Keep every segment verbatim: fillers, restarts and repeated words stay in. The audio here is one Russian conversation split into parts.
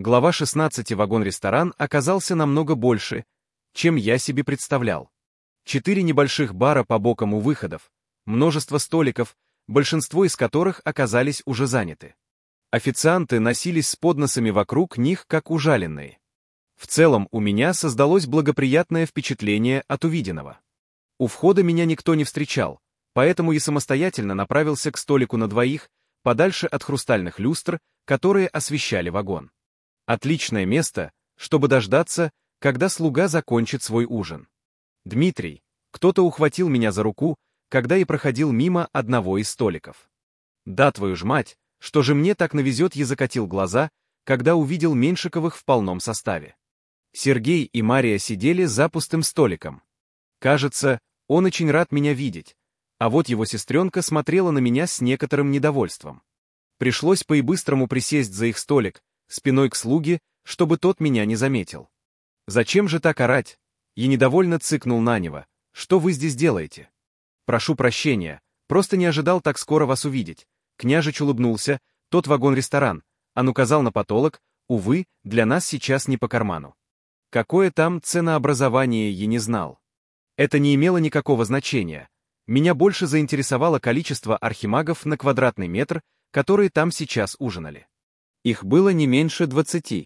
Глава шестнадцать. Вагон-ресторан оказался намного больше, чем я себе представлял. Четыре небольших бара по бокам у выходов, множество столиков, большинство из которых оказались уже заняты. Официанты носились с подносами вокруг них, как ужаленные. В целом у меня создалось благоприятное впечатление от увиденного. У входа меня никто не встречал, поэтому я самостоятельно направился к столику на двоих, подальше от хрустальных люстр, которые освещали вагон. Отличное место, чтобы дождаться, когда слуга закончит свой ужин. «Дмитрий», кто-то ухватил меня за руку, когда я проходил мимо одного из столиков. «Да, твою ж мать, что же мне так навезет», я закатил глаза, когда увидел Меньшиковых в полном составе. Сергей и Мария сидели за пустым столиком. Кажется, он очень рад меня видеть, а вот его сестренка смотрела на меня с некоторым недовольством. Пришлось по-быстрому присесть за их столик, спиной к слуге, чтобы тот меня не заметил. «Зачем же так орать?» Я недовольно цыкнул на него. «Что вы здесь делаете?» «Прошу прощения, просто не ожидал так скоро вас увидеть». Княжич улыбнулся, тот вагон-ресторан, он указал на потолок, увы, для нас сейчас не по карману. Какое там ценообразование, я не знал. Это не имело никакого значения. Меня больше заинтересовало количество архимагов на квадратный метр, которые там сейчас ужинали. Их было не меньше двадцати.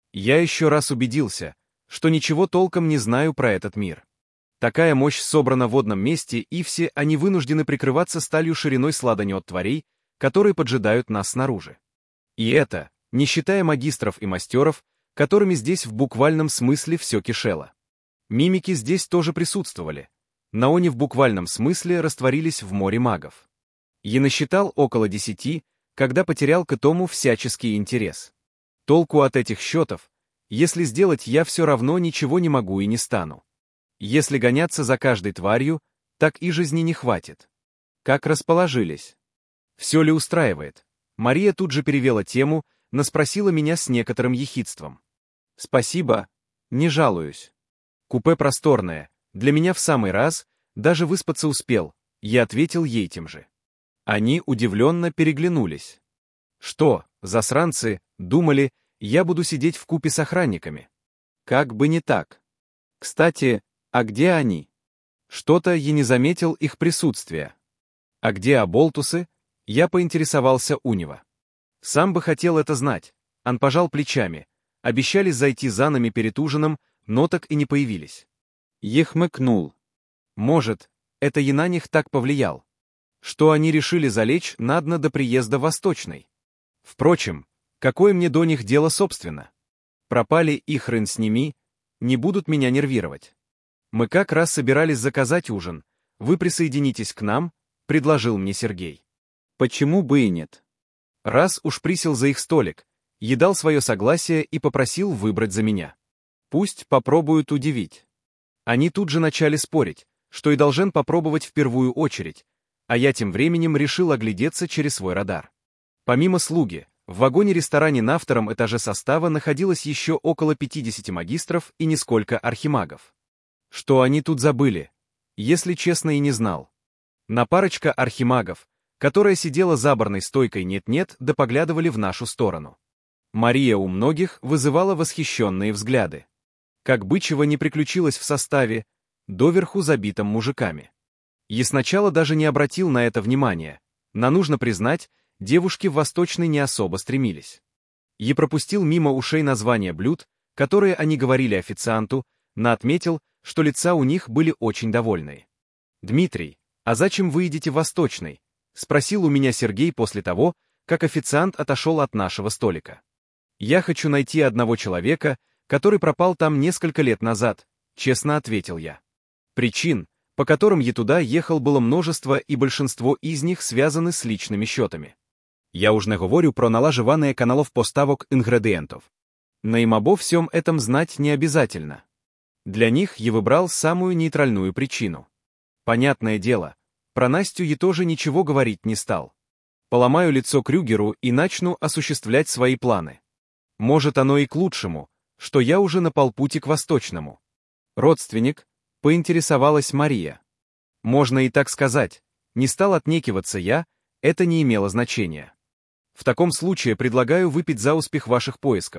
Я еще раз убедился, что ничего толком не знаю про этот мир. Такая мощь собрана в водном месте, и все они вынуждены прикрываться сталью шириной с ладони от тварей, которые поджидают нас снаружи. И это, не считая магистров и мастеров, которыми здесь в буквальном смысле все кишело. Мимики здесь тоже присутствовали, но они в буквальном смысле растворились в море магов. Я насчитал около десяти, когда потерял к этому всяческий интерес. Толку от этих счетов, если сделать я все равно ничего не могу и не стану. Если гоняться за каждой тварью, так и жизни не хватит. Как расположились? Все ли устраивает? Мария тут же перевела тему, но спросила меня с некоторым ехидством. Спасибо, не жалуюсь. Купе просторное, для меня в самый раз, даже выспаться успел, я ответил ей тем же. Они удивленно переглянулись. Что, засранцы, думали, я буду сидеть вкупе с охранниками? Как бы не так. Кстати, а где они? Что-то я не заметил их присутствия. А где оболтусы? Я поинтересовался у него. Сам бы хотел это знать. Он пожал плечами. Обещали зайти за нами перед ужином, но так и не появились. Я хмыкнул. Может, это я на них так повлиял, что они решили залечь на дно до приезда Восточной. Впрочем, какое мне до них дело собственно? Пропали и хрен с ними, не будут меня нервировать. Мы как раз собирались заказать ужин. Вы присоединитесь к нам, предложил мне Сергей. Почему бы и нет? Раз уж присел за их столик, я дал свое согласие и попросил выбрать за меня. Пусть попробуют удивить. Они тут же начали спорить, что и должен попробовать в первую очередь, а я тем временем решил оглядеться через свой радар. Помимо слуги, в вагоне-ресторане на втором этаже состава находилось еще около пятидесяти магистров и несколько архимагов. Что они тут забыли? Если честно, и не знал. На парочка архимагов, которая сидела за барной стойкой нет-нет, да поглядывали в нашу сторону. Мария у многих вызывала восхищенные взгляды. Как бы чего не приключилось в составе, доверху забитом мужиками. Я сначала даже не обратил на это внимания, но нужно признать, девушки в Восточной не особо стремились. Я пропустил мимо ушей названия блюд, которые они говорили официанту, но отметил, что лица у них были очень довольные. «Дмитрий, а зачем вы едете в Восточной?» — спросил у меня Сергей после того, как официант отошел от нашего столика. «Я хочу найти одного человека, который пропал там несколько лет назад», — честно ответил я. Причин, по которым я туда ехал, было множество, и большинство из них связаны с личными счетами. Я уж не говорю про налаживание каналов поставок ингредиентов. Но им обо всем этом знать не обязательно. Для них я выбрал самую нейтральную причину. Понятное дело, про Настю я тоже ничего говорить не стал. Поломаю лицо Крюгеру и начну осуществлять свои планы. Может, оно и к лучшему, что я уже на полпути к Восточному. Родственник, поинтересовалась Мария. Можно и так сказать, не стал отнекиваться я, это не имело значения. В таком случае предлагаю выпить за успех ваших поисков.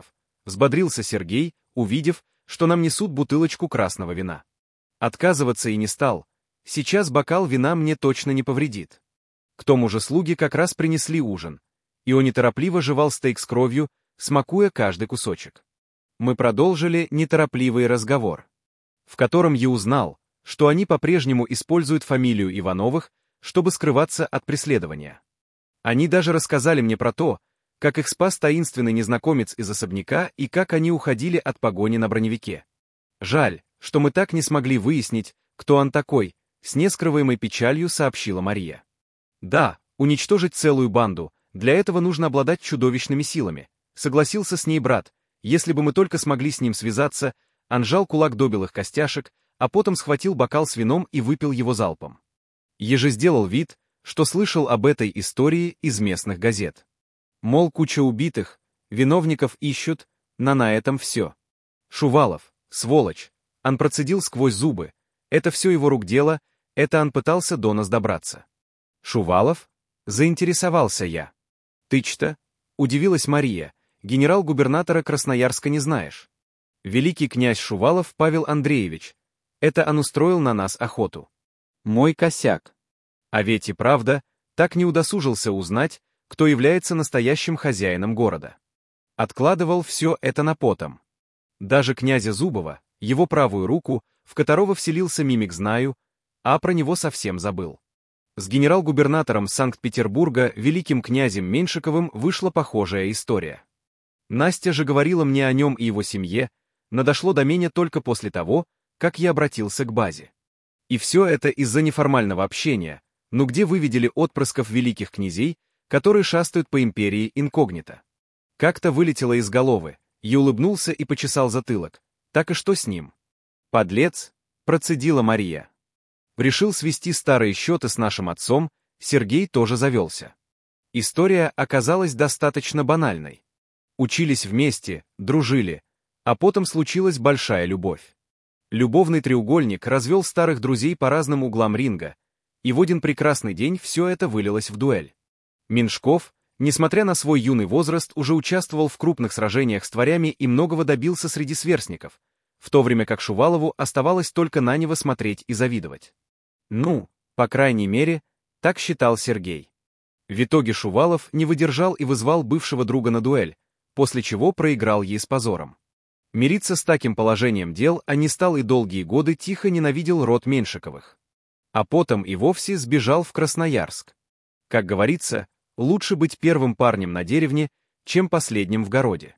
Взбодрился Сергей, увидев, что нам несут бутылочку красного вина. Отказываться и не стал. Сейчас бокал вина мне точно не повредит. К тому же слуги как раз принесли ужин, и он неторопливо жевал стейк с кровью, смакуя каждый кусочек. Мы продолжили неторопливый разговор, в котором я узнал, что они по-прежнему используют фамилию Ивановых, чтобы скрываться от преследования. Они даже рассказали мне про то, как их спас таинственный незнакомец из особняка и как они уходили от погони на броневике. Жаль, что мы так не смогли выяснить, кто он такой, с нескрываемой печалью сообщила Мария. Да, уничтожить целую банду, для этого нужно обладать чудовищными силами, согласился с ней брат. Если бы мы только смогли с ним связаться, он сжал кулак до белых костяшек, а потом схватил бокал с вином и выпил его залпом. Еже сделал вид, что слышал об этой истории из местных газет. Мол, куча убитых, виновников ищут, на на этом все. Шувалов, сволочь, он процедил сквозь зубы, это все его рук дело, это он пытался до нас добраться. Шувалов? Заинтересовался я. Ты-то? Удивилась Мария, генерал-губернатора Красноярска не знаешь. Великий князь Шувалов Павел Андреевич, это он устроил на нас охоту. Мой косяк. А ведь и правда, так не удосужился узнать, кто является настоящим хозяином города. Откладывал все это на потом. Даже князя Зубова, его правую руку, в которого вселился мимик знаю, а про него совсем забыл. С генерал-губернатором Санкт-Петербурга, великим князем Меньшиковым, вышла похожая история. Настя же говорила мне о нем и его семье, но дошло до меня только после того, как я обратился к базе. И все это из-за неформального общения, ну где вы видели отпрысков великих князей, которые шастают по империи инкогнито? Как-то вылетело из головы, я улыбнулся и почесал затылок. Так и что с ним? Подлец, процедила Мария. Решил свести старые счеты с нашим отцом, Сергей тоже завелся. История оказалась достаточно банальной. Учились вместе, дружили, а потом случилась большая любовь. Любовный треугольник развел старых друзей по разным углам ринга, и в один прекрасный день все это вылилось в дуэль. Меньшков, несмотря на свой юный возраст, уже участвовал в крупных сражениях с тварями и многого добился среди сверстников, в то время как Шувалову оставалось только на него смотреть и завидовать. Ну, по крайней мере, так считал Сергей. В итоге Шувалов не выдержал и вызвал бывшего друга на дуэль, после чего проиграл ей с позором. Мириться с таким положением дел, а не стал и долгие годы тихо ненавидел род Меньшиковых. А потом и вовсе сбежал в Красноярск. Как говорится, лучше быть первым парнем на деревне, чем последним в городе.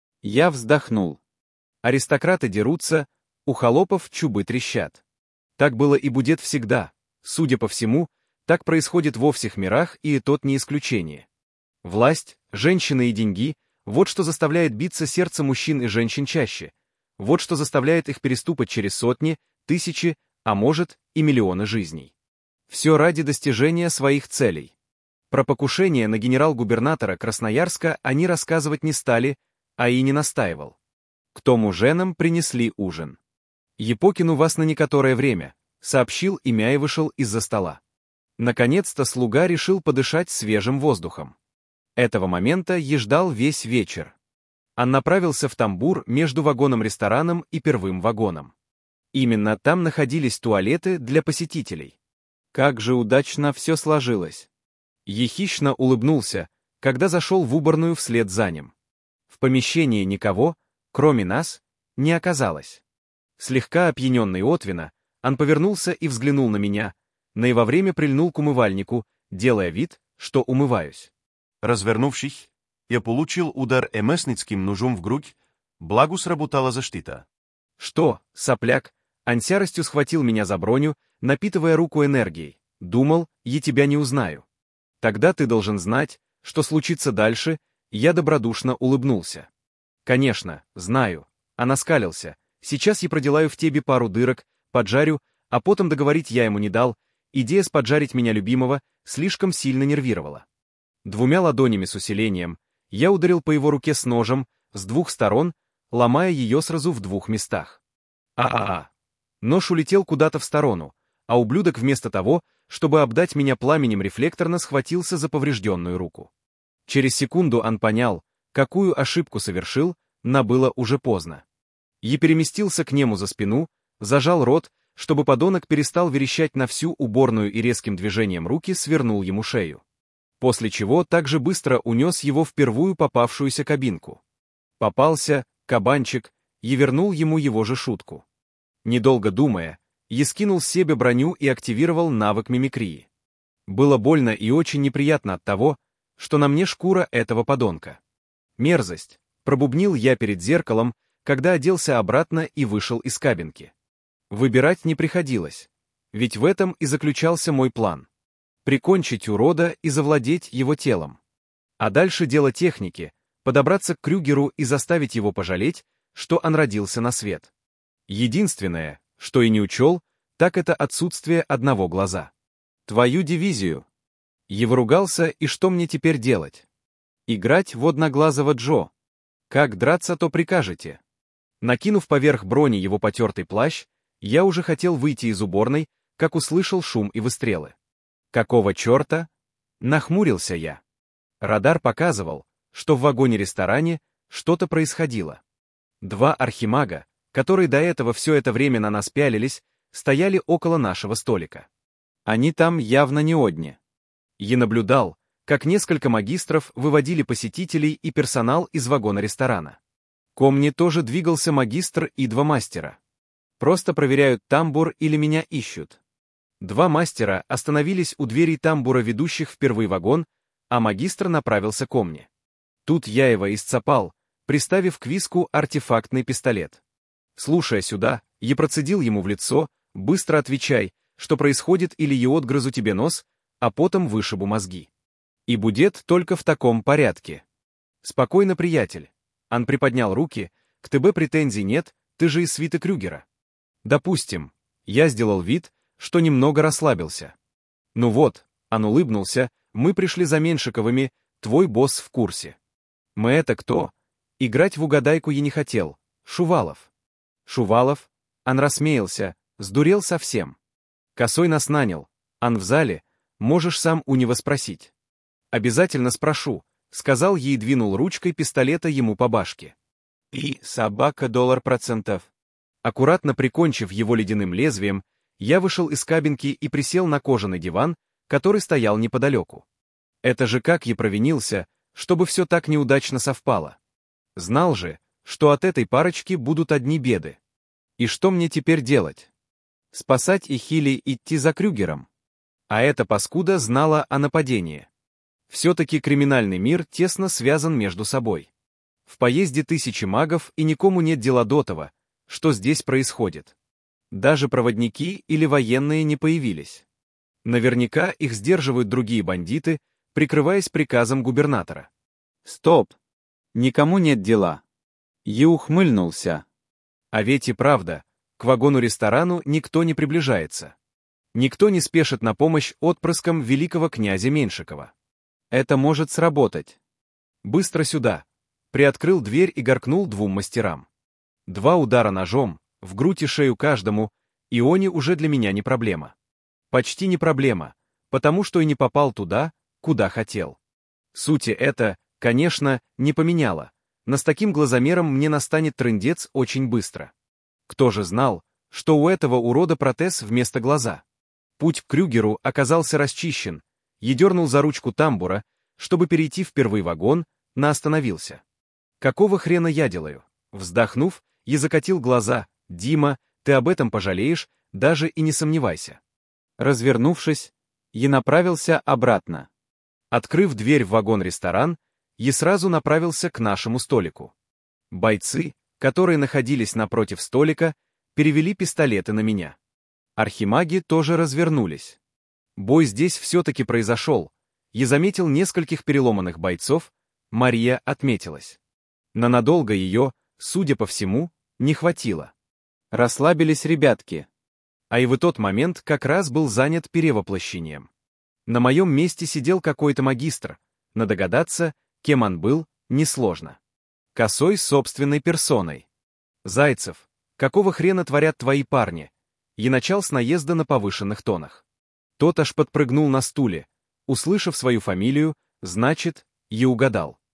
Я вздохнул. Аристократы дерутся, у холопов чубы трещат. Так было и будет всегда. Судя по всему, так происходит во всех мирах, и тот не исключение. Власть, женщины и деньги — вот что заставляет биться сердце мужчин и женщин чаще. Вот что заставляет их переступать через сотни, тысячи, а может и миллионы жизней. Все ради достижения своих целей. Про покушение на генерал-губернатора Красноярска они рассказывать не стали, а и не настаивал. К тому женам принесли ужин. «Епокин у вас на некоторое время», — сообщил имя и вышел из-за стола. Наконец-то слуга решил подышать свежим воздухом. Этого момента я ждал весь вечер. Он направился в тамбур между вагоном-рестораном и первым вагоном. Именно там находились туалеты для посетителей. Как же удачно все сложилось. Я хищно улыбнулся, когда зашел в уборную вслед за ним. В помещении никого, кроме нас, не оказалось. Слегка опьяненный от вина, он повернулся и взглянул на меня, но и во время прильнул к умывальнику, делая вид, что умываюсь. Развернувшись, я получил удар эмесницким ножом в грудь, благо сработала защита. Что, сопляк, он с яростью схватил меня за броню, напитывая руку энергией. Думал, я тебя не узнаю. Тогда ты должен знать, что случится дальше, я добродушно улыбнулся. Конечно, знаю. Он оскалился. Сейчас я проделаю в тебе пару дырок, поджарю, а потом договорить я ему не дал, идея с поджарить меня любимого слишком сильно нервировала. Двумя ладонями с усилением я ударил по его руке с ножем с двух сторон, ломая ее сразу в двух местах. А-а-а. Нож улетел куда-то в сторону, а ублюдок вместо того, чтобы обдать меня пламенем, рефлекторно схватился за поврежденную руку. Через секунду он понял, какую ошибку совершил, но было уже поздно. Я переместился к нему за спину, зажал рот, чтобы подонок перестал верещать на всю уборную и резким движением руки свернул ему шею. После чего также быстро унес его в первую попавшуюся кабинку. Попался, кабанчик, и вернул ему его же шутку. Недолго думая, я скинул с себя броню и активировал навык мимикрии. Было больно и очень неприятно от того, что на мне шкура этого подонка. Мерзость, пробубнил я перед зеркалом, когда оделся обратно и вышел из кабинки. Выбирать не приходилось, ведь в этом и заключался мой план. Прикончить урода и завладеть его телом. А дальше дело техники, подобраться к Крюгеру и заставить его пожалеть, что он родился на свет. Единственное, что и не учел, так это отсутствие одного глаза. Твою дивизию. Я выругался, и что мне теперь делать? Играть в одноглазого Джо. Как драться, то прикажете. Накинув поверх брони его потертый плащ, я уже хотел выйти из уборной, как услышал шум и выстрелы. Какого черта? Нахмурился я. Радар показывал, что в вагоне-ресторане что-то происходило. Два архимага, которые до этого все это время на нас пялились, стояли около нашего столика. Они там явно не одни. Я наблюдал, как несколько магистров выводили посетителей и персонал из вагона-ресторана. Ко мне тоже двигался магистр и два мастера. Просто проверяют тамбур или меня ищут. Два мастера остановились у дверей тамбура, ведущих в первый вагон, а магистр направился ко мне. Тут я его исцапал, приставив к виску артефактный пистолет. Слушая сюда, я процедил ему в лицо: «Быстро отвечай, что происходит, или я отгрызу тебе нос, а потом вышибу мозги». И будет только в таком порядке. Спокойно, приятель. Он приподнял руки, к ТБ претензий нет, ты же из свиты Крюгера. Допустим, я сделал вид, что немного расслабился. Ну вот, он улыбнулся, мы пришли за Меншиковыми, твой босс в курсе. Мы это кто? Играть в угадайку я не хотел. Шувалов. Шувалов? Он рассмеялся, сдурел совсем. Косой нас нанял, он в зале, можешь сам у него спросить. Обязательно спрошу, сказал ей, двинул ручкой пистолета ему по башке. И собака доллар процентов. Аккуратно прикончив его ледяным лезвием, я вышел из кабинки и присел на кожаный диван, который стоял неподалеку. Это же как я провинился, чтобы все так неудачно совпало. Знал же, что от этой парочки будут одни беды. И что мне теперь делать? Спасать их или идти за Крюгером? А эта паскуда знала о нападении. Все-таки криминальный мир тесно связан между собой. В поезде тысячи магов, и никому нет дела до того, что здесь происходит. Даже проводники или военные не появились. Наверняка их сдерживают другие бандиты, прикрываясь приказом губернатора. Стоп! Никому нет дела. Я ухмыльнулся. А ведь и правда, к вагону-ресторану никто не приближается. Никто не спешит на помощь отпрыскам великого князя Меншикова. Это может сработать. Быстро сюда. Приоткрыл дверь и горкнул двум мастерам. Два удара ножом, в грудь и шею каждому, и они уже для меня не проблема. Почти не проблема, потому что и не попал туда, куда хотел. Сути это, конечно, не поменяло, но с таким глазомером мне настанет трындец очень быстро. Кто же знал, что у этого урода протез вместо глаза? Путь к Крюгеру оказался расчищен, я дернул за ручку тамбура, чтобы перейти в первый вагон, но остановился. Какого хрена я делаю? Вздохнув, я закатил глаза. «Дима, ты об этом пожалеешь, даже и не сомневайся». Развернувшись, я направился обратно. Открыв дверь в вагон-ресторан, я сразу направился к нашему столику. Бойцы, которые находились напротив столика, перевели пистолеты на меня. Архимаги тоже развернулись. Бой здесь все-таки произошел. Я заметил нескольких переломанных бойцов, Мария отметилась. Но надолго ее, судя по всему, не хватило. Расслабились ребятки. А и в тот момент как раз был занят перевоплощением. На моем месте сидел какой-то магистр, но догадаться, кем он был, несложно. Косой собственной персоной. «Зайцев, какого хрена творят твои парни?» Я начал с наезда на повышенных тонах. Тот аж подпрыгнул на стуле. Услышав свою фамилию, значит, я угадал.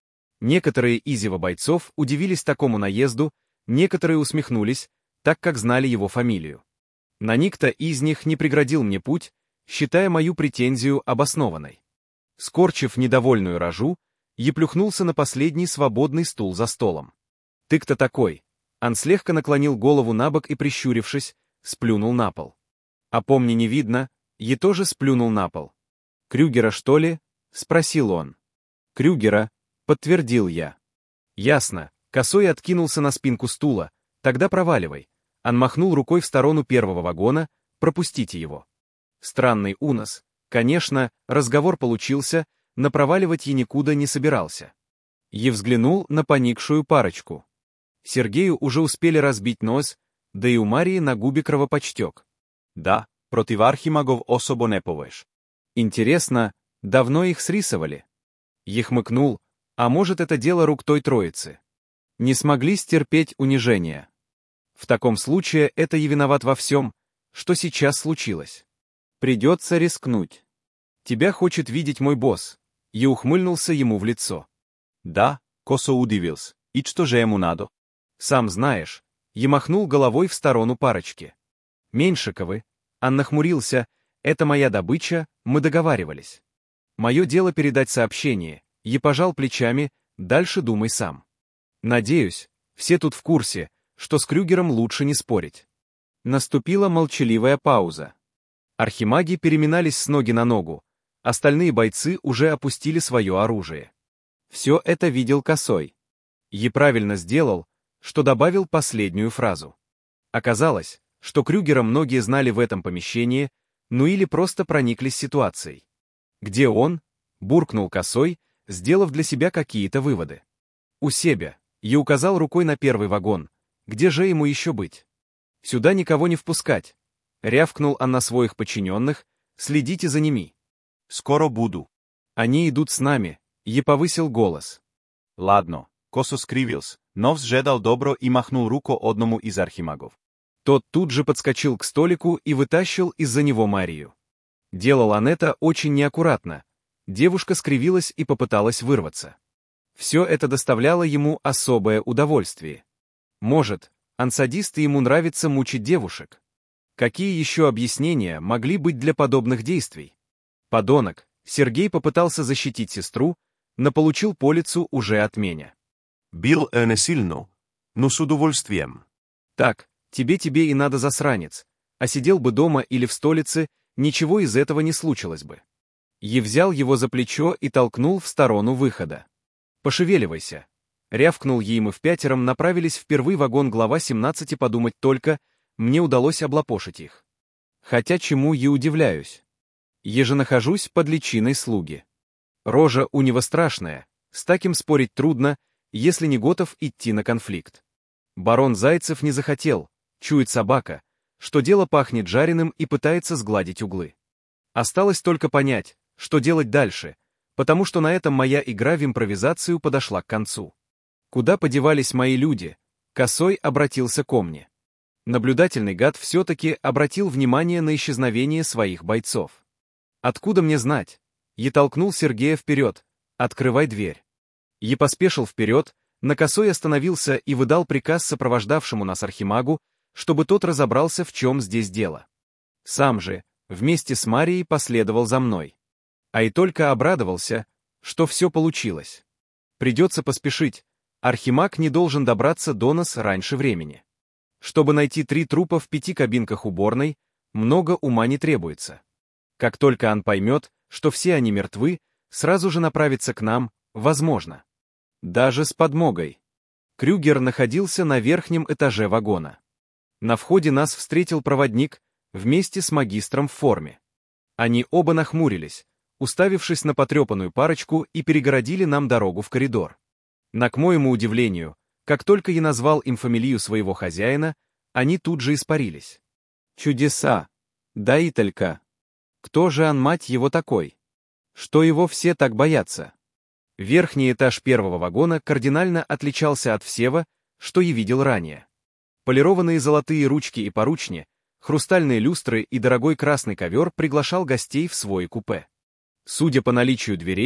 Некоторые из его бойцов удивились такому наезду, некоторые усмехнулись, так как знали его фамилию. На никто из них не преградил мне путь, считая мою претензию обоснованной. Скорчив недовольную рожу, я плюхнулся на последний свободный стул за столом. «Ты кто такой?» Он слегка наклонил голову набок и, прищурившись, сплюнул на пол. «А помни, не видно», я тоже сплюнул на пол. «Крюгера, что ли?» — спросил он. «Крюгера», — подтвердил я. «Ясно». Косой откинулся на спинку стула. «Тогда проваливай». Он махнул рукой в сторону первого вагона. «Пропустите его». Странный унос. Конечно, разговор получился, но проваливать я никуда не собирался. Я взглянул на поникшую парочку. Сергею уже успели разбить нос, да и у Марии на губе кровоподтек. «Да, против архимагов особо не повеш». Интересно, давно их срисовали? Я хмыкнул, а может, это дело рук той троицы. Не смогли стерпеть унижения. В таком случае это и виноват во всем, что сейчас случилось. Придется рискнуть. Тебя хочет видеть мой босс. Я ухмыльнулся ему в лицо. «Да», — косо удивился. «И что же ему надо?» «Сам знаешь». Я махнул головой в сторону парочки. «Меньшиковы». Он нахмурился. «Это моя добыча, мы договаривались. Мое дело передать сообщение». Я пожал плечами, дальше думай сам. Надеюсь, все тут в курсе, что с Крюгером лучше не спорить. Наступила молчаливая пауза. Архимаги переминались с ноги на ногу, остальные бойцы уже опустили свое оружие. Все это видел Косой. Я правильно сделал, что добавил последнюю фразу. Оказалось, что Крюгера многие знали в этом помещении, ну или просто прониклись ситуацией. «Где он?» — буркнул Косой, сделав для себя какие-то выводы. «У себя», — я указал рукой на первый вагон. «Где же ему еще быть?» «Сюда никого не впускать», — рявкнул он на своих подчиненных, «следите за ними». «Скоро буду». «Они идут с нами», — я повысил голос. «Ладно», — косо скривился, но взжедал добро и махнул руку одному из архимагов. Тот тут же подскочил к столику и вытащил из-за него Марию. Делал он это очень неаккуратно. Девушка скривилась и попыталась вырваться. Все это доставляло ему особое удовольствие. Может, ансадисты ему нравится мучить девушек. Какие еще объяснения могли быть для подобных действий? Подонок, Сергей попытался защитить сестру, но получил по лицу уже от меня. «Бил э, не сильно, но с удовольствием». «Так, тебе-тебе и надо, засранец, а сидел бы дома или в столице, ничего из этого не случилось бы». Я взял его за плечо и толкнул в сторону выхода. «Пошевеливайся». Рявкнул ей, мы впятером направились в первый вагон глава семнадцати, подумать только, мне удалось облапошить их. Хотя чему я удивляюсь. Я же нахожусь под личиной слуги. Рожа у него страшная, с таким спорить трудно, если не готов идти на конфликт. Барон Зайцев не захотел, чует собака, что дело пахнет жареным и пытается сгладить углы. Осталось только понять, что делать дальше, потому что на этом моя игра в импровизацию подошла к концу. Куда подевались мои люди? Косой обратился ко мне. Наблюдательный гад все-таки обратил внимание на исчезновение своих бойцов. Откуда мне знать? Я толкнул Сергея вперед. «Открывай дверь». Я поспешил вперед, на Косой остановился и выдал приказ сопровождавшему нас архимагу, чтобы тот разобрался, в чем здесь дело. Сам же, вместе с Марией, последовал за мной. А и только обрадовался, что все получилось. Придется поспешить, архимаг не должен добраться до нас раньше времени. Чтобы найти три трупа в пяти кабинках уборной, много ума не требуется. Как только он поймет, что все они мертвы, сразу же направится к нам, возможно. Даже с подмогой. Крюгер находился на верхнем этаже вагона. На входе нас встретил проводник вместе с магистром в форме. Они оба нахмурились, уставившись на потрепанную парочку, и перегородили нам дорогу в коридор. Но, к моему удивлению, как только я назвал им фамилию своего хозяина, они тут же испарились. Чудеса! Да и только! Кто же он, мать его, такой? Что его все так боятся? Верхний этаж первого вагона кардинально отличался от всего, что я видел ранее. Полированные золотые ручки и поручни, хрустальные люстры и дорогой красный ковер приглашал гостей в свой купе. Судя по наличию дверей,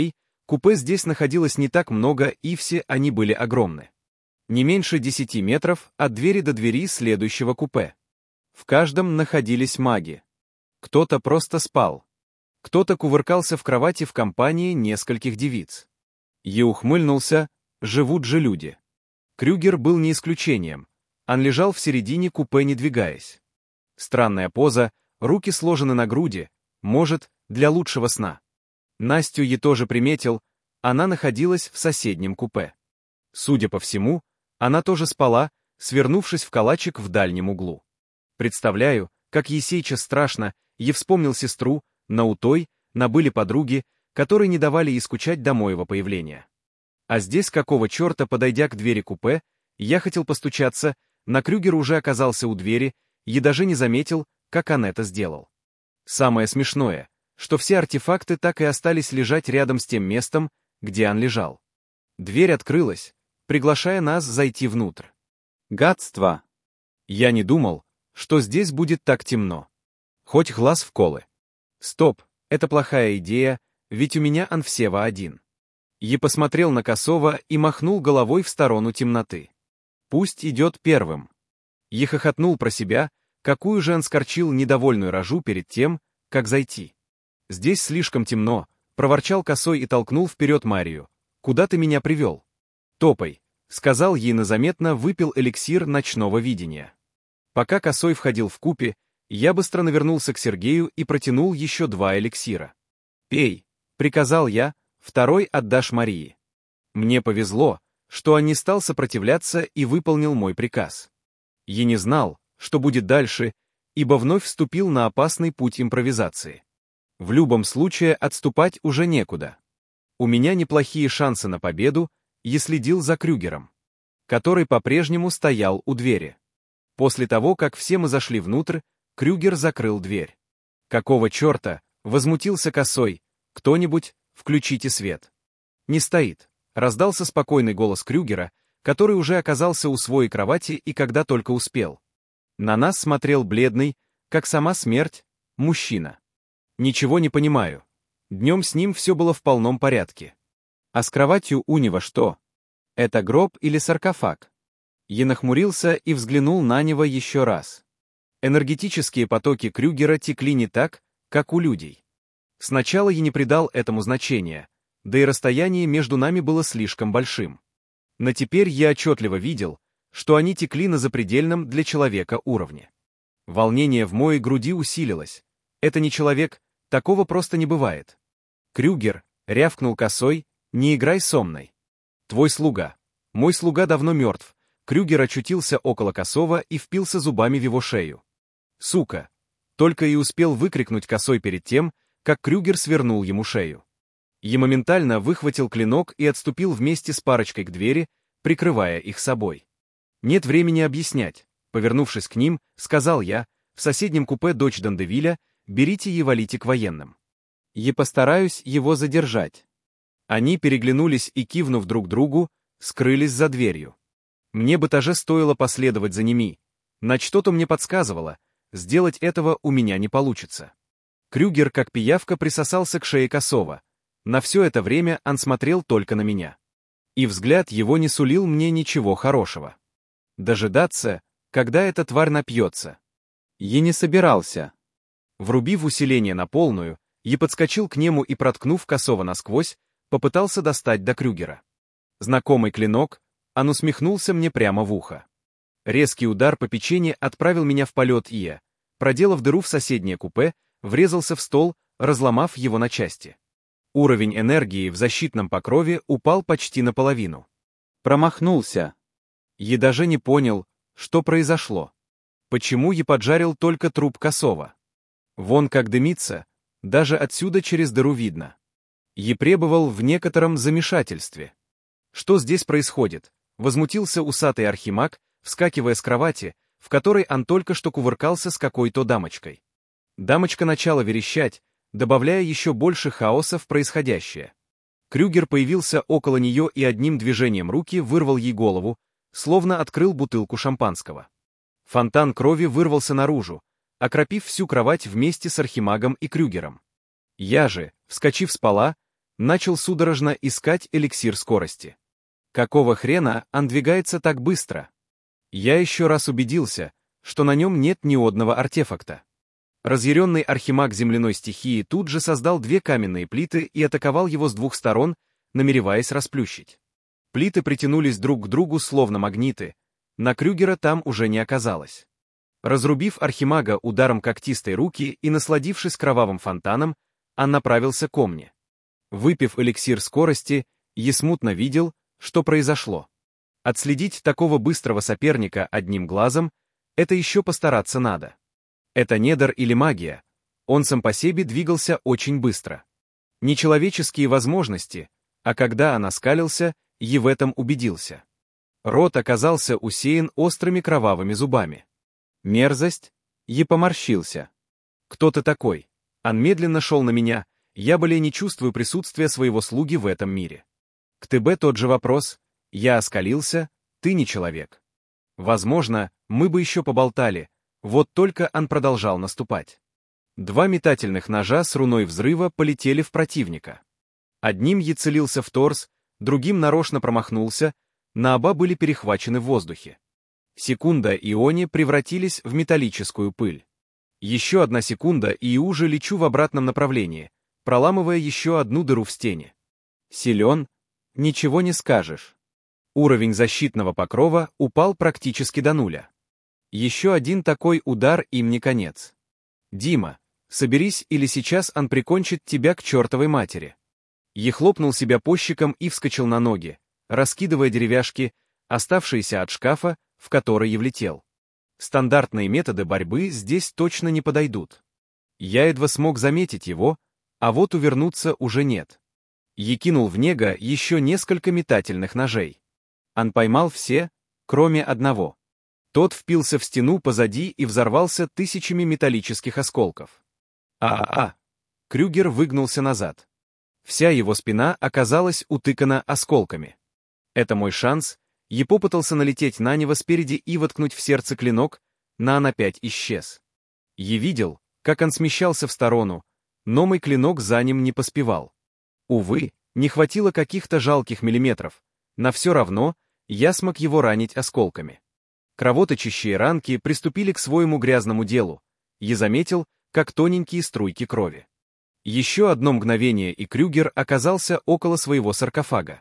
Купе здесь находилось не так много, и все они были огромны. Не меньше десяти метров от двери до двери следующего купе. В каждом находились маги. Кто-то просто спал. Кто-то кувыркался в кровати в компании нескольких девиц. Я ухмыльнулся, живут же люди. Крюгер был не исключением. Он лежал в середине купе, не двигаясь. Странная поза, руки сложены на груди, может, для лучшего сна. Настю я тоже приметил, она находилась в соседнем купе. Судя по всему, она тоже спала, свернувшись в калачик в дальнем углу. Представляю, как ей сейчас страшно, я вспомнил сестру, на утой, на были подруги, которые не давали ей скучать до моего появления. А здесь какого черта, подойдя к двери купе, я хотел постучаться, но Крюгер уже оказался у двери, и даже не заметил, как он это сделал. Самое смешное, что все артефакты так и остались лежать рядом с тем местом, где он лежал. Дверь открылась, приглашая нас зайти внутрь. Гадство! Я не думал, что здесь будет так темно. Хоть глаз вколы. Стоп, это плохая идея, ведь у меня Анфсева один. Я посмотрел на Косова и махнул головой в сторону темноты. Пусть идет первым. Я хохотнул про себя, какую же он скорчил недовольную рожу перед тем, как зайти. Здесь слишком темно, проворчал Косой и толкнул вперед Марию. Куда ты меня привел? Топай, сказал ей, незаметно выпил эликсир ночного видения. Пока Косой входил в купе, я быстро навернулся к Сергею и протянул еще два эликсира. «Пей», — приказал я, — «второй отдашь Марии». Мне повезло, что он не стал сопротивляться и выполнил мой приказ. Я не знал, что будет дальше, ибо вновь вступил на опасный путь импровизации. В любом случае отступать уже некуда. У меня неплохие шансы на победу, я следил за Крюгером, который по-прежнему стоял у двери. После того, как все мы зашли внутрь, Крюгер закрыл дверь. «Какого черта?» — возмутился Косой. «Кто-нибудь, включите свет». «Не стоит», — раздался спокойный голос Крюгера, который уже оказался у своей кровати и когда только успел. На нас смотрел бледный, как сама смерть, мужчина. «Ничего не понимаю. Днем с ним все было в полном порядке. А с кроватью у него что? Это гроб или саркофаг?» Я нахмурился и взглянул на него еще раз. Энергетические потоки Крюгера текли не так, как у людей. Сначала я не придал этому значения, да и расстояние между нами было слишком большим. Но теперь я отчетливо видел, что они текли на запредельном для человека уровне. Волнение в моей груди усилилось. Это не человек, такого просто не бывает. «Крюгер», — рявкнул Косой, — «не играй со мной. Твой слуга. Мой слуга давно мертв». Крюгер очутился около Косова и впился зубами в его шею. «Сука!» Только и успел выкрикнуть Косой перед тем, как Крюгер свернул ему шею. Я моментально выхватил клинок и отступил вместе с парочкой к двери, прикрывая их собой. «Нет времени объяснять», — повернувшись к ним, сказал я, в соседнем купе дочь Дандевиля, берите и валите к военным. Я постараюсь его задержать». Они переглянулись и, кивнув друг другу, скрылись за дверью. Мне бы тоже стоило последовать за ними, но что-то мне подсказывало, сделать этого у меня не получится. Крюгер, как пиявка, присосался к шее Косова. На все это время он смотрел только на меня. И взгляд его не сулил мне ничего хорошего. Дожидаться, когда эта тварь напьется. Я не собирался. Врубив усиление на полную, я подскочил к нему и, проткнув Косова насквозь, попытался достать до Крюгера. Знакомый клинок, он усмехнулся мне прямо в ухо. Резкий удар по печени отправил меня в полет и, проделав дыру в соседнее купе, врезался в стол, разломав его на части. Уровень энергии в защитном покрове упал почти наполовину. Промахнулся. Я даже не понял, что произошло. Почему я поджарил только труп Косова? Вон как дымится, даже отсюда через дыру видно. Я пребывал в некотором замешательстве. Что здесь происходит? Возмутился усатый архимаг, вскакивая с кровати, в которой он только что кувыркался с какой-то дамочкой. Дамочка начала верещать, добавляя еще больше хаоса в происходящее. Крюгер появился около нее и одним движением руки вырвал ей голову, словно открыл бутылку шампанского. Фонтан крови вырвался наружу, окропив всю кровать вместе с архимагом и Крюгером. Я же, вскочив с пола, начал судорожно искать эликсир скорости. Какого хрена он двигается так быстро? Я еще раз убедился, что на нем нет ни одного артефакта. Разъяренный архимаг земляной стихии тут же создал две каменные плиты и атаковал его с двух сторон, намереваясь расплющить. Плиты притянулись друг к другу словно магниты, на Крюгера там уже не оказалось. Разрубив архимага ударом когтистой руки и насладившись кровавым фонтаном, он направился ко мне. Выпив эликсир скорости, я смутно видел, что произошло. Отследить такого быстрого соперника одним глазом — это еще постараться надо. Это недр или магия, он сам по себе двигался очень быстро. Нечеловеческие возможности, а когда он оскалился, я в этом убедился. Рот оказался усеян острыми кровавыми зубами. Мерзость, я поморщился. Кто ты такой? Он медленно шел на меня, я более не чувствую присутствия своего слуги в этом мире. К тебе тот же вопрос, я оскалился, ты не человек. Возможно, мы бы еще поболтали, вот только он продолжал наступать. Два метательных ножа с руной взрыва полетели в противника. Одним я целился в торс, другим нарочно промахнулся, на оба были перехвачены в воздухе. Секунда и они превратились в металлическую пыль. Еще одна секунда, и уже лечу в обратном направлении, проламывая еще одну дыру в стене. Силен, ничего не скажешь. Уровень защитного покрова упал практически до нуля. Еще один такой удар им не конец. Дима, соберись, или сейчас он прикончит тебя к чертовой матери. Я хлопнул себя по щекам и вскочил на ноги, раскидывая деревяшки, оставшиеся от шкафа, в который я влетел. Стандартные методы борьбы здесь точно не подойдут. Я едва смог заметить его, а вот увернуться уже нет. Я кинул в него еще несколько метательных ножей. Он поймал все, кроме одного. Тот впился в стену позади и взорвался тысячами металлических осколков. А-а-а! Крюгер выгнулся назад. Вся его спина оказалась утыкана осколками. Это мой шанс, я попытался налететь на него спереди и воткнуть в сердце клинок, но он опять исчез. Я видел, как он смещался в сторону, но мой клинок за ним не поспевал. Увы, не хватило каких-то жалких миллиметров, но все равно я смог его ранить осколками. Кровоточащие ранки приступили к своему грязному делу, я заметил, как тоненькие струйки крови. Еще одно мгновение, и Крюгер оказался около своего саркофага.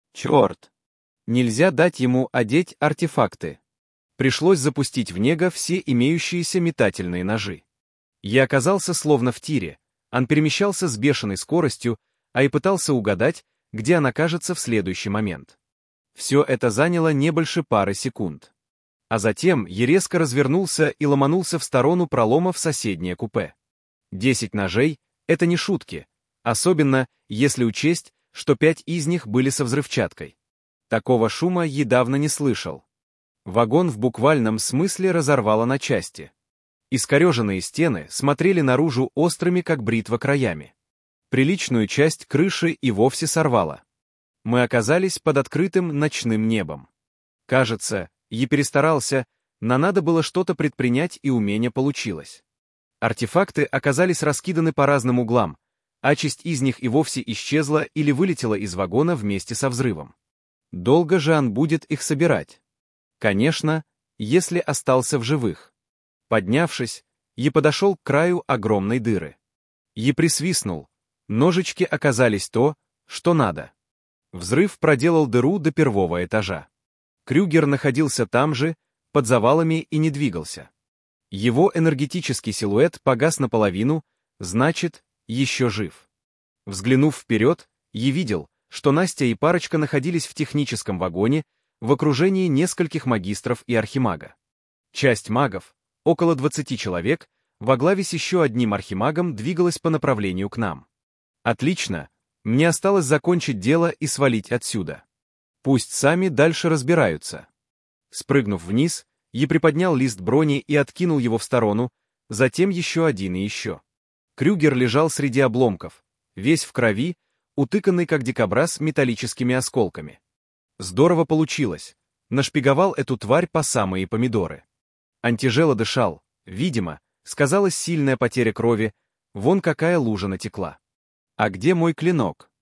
Черт! Нельзя дать ему одеть артефакты. Пришлось запустить в него все имеющиеся метательные ножи. Я оказался словно в тире, он перемещался с бешеной скоростью, а и пытался угадать, где он окажется в следующий момент. Все это заняло не больше пары секунд. А затем я резко развернулся и ломанулся в сторону пролома в соседнее купе. Десять ножей — это не шутки, особенно если учесть, что пять из них были со взрывчаткой. Такого шума я давно не слышал. Вагон в буквальном смысле разорвало на части. Искореженные стены смотрели наружу острыми, как бритва, краями. Приличную часть крыши и вовсе сорвало. Мы оказались под открытым ночным небом. Кажется, я перестарался, но надо было что-то предпринять, и у меня получилось. Артефакты оказались раскиданы по разным углам, а часть из них и вовсе исчезла или вылетела из вагона вместе со взрывом. Долго же он будет их собирать? Конечно, если остался в живых. Поднявшись, я подошел к краю огромной дыры. Я присвистнул, ножички оказались то, что надо. Взрыв проделал дыру до первого этажа. Крюгер находился там же, под завалами, и не двигался. Его энергетический силуэт погас наполовину, значит, еще жив. Взглянув вперед, я видел, что Настя и парочка находились в техническом вагоне в окружении нескольких магистров и архимага. Часть магов, около двадцати человек, во главе с еще одним архимагом двигалась по направлению к нам. Отлично, мне осталось закончить дело и свалить отсюда. Пусть сами дальше разбираются. Спрыгнув вниз, я приподнял лист брони и откинул его в сторону, затем еще один и еще. Крюгер лежал среди обломков, весь в крови, утыканный как дикобраз металлическими осколками. Здорово получилось. Нашпиговал эту тварь по самые помидоры. Антижело дышал, видимо, сказалась сильная потеря крови, вон какая лужа натекла. А где мой клинок?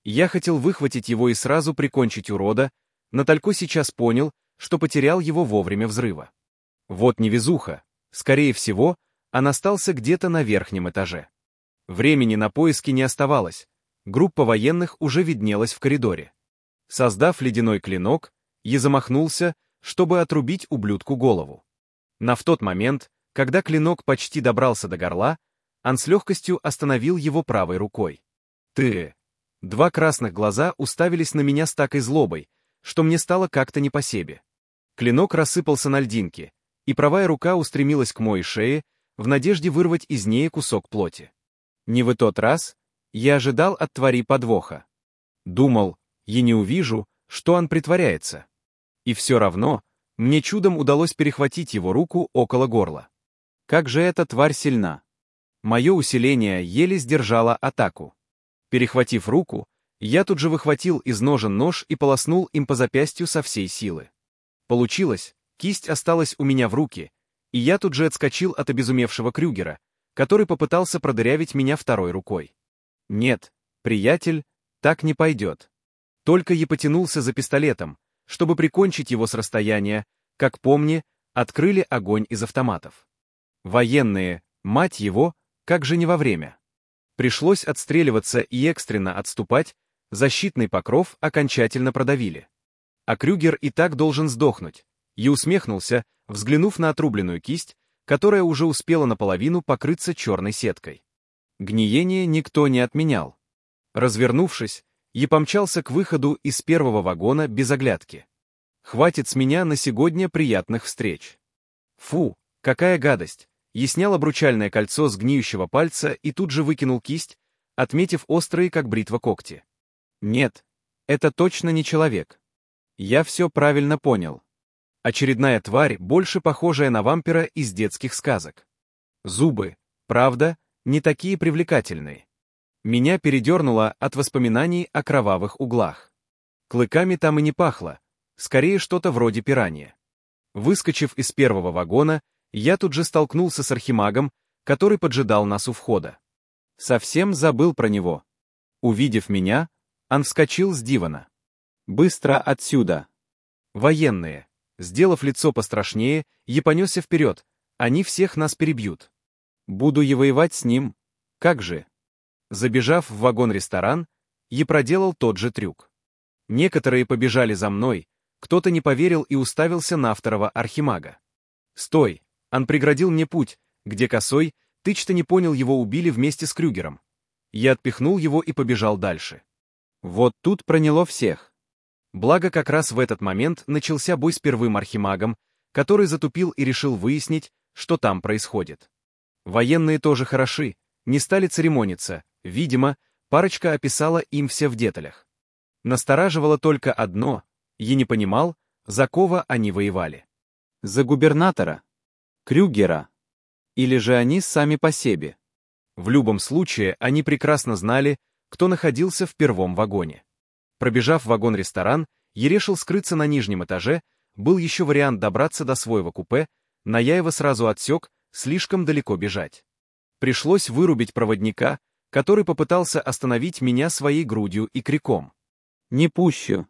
Я хотел выхватить его и сразу прикончить урода, но только сейчас понял, что потерял его вовремя взрыва. Вот невезуха. Скорее всего, он остался где-то на верхнем этаже. Времени на поиски не оставалось. Группа военных уже виднелась в коридоре. Создав ледяной клинок, я замахнулся, чтобы отрубить ублюдку голову. Но в тот момент, когда клинок почти добрался до горла, он с легкостью остановил его правой рукой. «Ты...» Два красных глаза уставились на меня с такой злобой, что мне стало как-то не по себе. Клинок рассыпался на льдинки, и правая рука устремилась к моей шее в надежде вырвать из нее кусок плоти. Не в тот раз я ожидал от твари подвоха. Думал, я не увижу, что он притворяется. И все равно мне чудом удалось перехватить его руку около горла. Как же эта тварь сильна! Мое усиление еле сдержало атаку. Перехватив руку, я тут же выхватил из ножен нож и полоснул им по запястью со всей силы. Получилось, кисть осталась у меня в руке, и я тут же отскочил от обезумевшего Крюгера, который попытался продырявить меня второй рукой. Нет, приятель, так не пойдет. Только я потянулся за пистолетом, чтобы прикончить его с расстояния, как помни, открыли огонь из автоматов. Военные, мать его, как же не во время. Пришлось отстреливаться и экстренно отступать, защитный покров окончательно продавили. А Крюгер и так должен сдохнуть, и усмехнулся, взглянув на отрубленную кисть, которая уже успела наполовину покрыться черной сеткой. Гниение никто не отменял. Развернувшись, я помчался к выходу из первого вагона без оглядки. Хватит с меня на сегодня приятных встреч. Фу, какая гадость! Я снял обручальное кольцо с гниющего пальца и тут же выкинул кисть, отметив острые, как бритва, когти. Нет, это точно не человек. Я все правильно понял. Очередная тварь, больше похожая на вампира из детских сказок. Зубы, правда, не такие привлекательные. Меня передернуло от воспоминаний о кровавых углах. Клыками там и не пахло, скорее что-то вроде пиранья. Выскочив из первого вагона, я тут же столкнулся с архимагом, который поджидал нас у входа. Совсем забыл про него. Увидев меня, он вскочил с дивана. «Быстро отсюда!» Военные. Сделав лицо пострашнее, я понесся вперед. Они всех нас перебьют. Буду я воевать с ним. Как же? Забежав в вагон-ресторан, я проделал тот же трюк. Некоторые побежали за мной, кто-то не поверил и уставился на второго архимага. «Стой!» Он преградил мне путь, где косой, тыч-то не понял, его убили вместе с Крюгером. Я отпихнул его и побежал дальше. Вот тут проняло всех. Благо, как раз в этот момент начался бой с первым архимагом, который затупил и решил выяснить, что там происходит. Военные тоже хороши, не стали церемониться, видимо, парочка описала им все в деталях. Настораживало только одно, я не понимал, за кого они воевали. За губернатора? Крюгера? Или же они сами по себе? В любом случае, они прекрасно знали, кто находился в первом вагоне. Пробежав вагон-ресторан, я решил скрыться на нижнем этаже, был еще вариант добраться до своего купе, но я его сразу отсек, слишком далеко бежать. Пришлось вырубить проводника, который попытался остановить меня своей грудью и криком. «Не пущу!»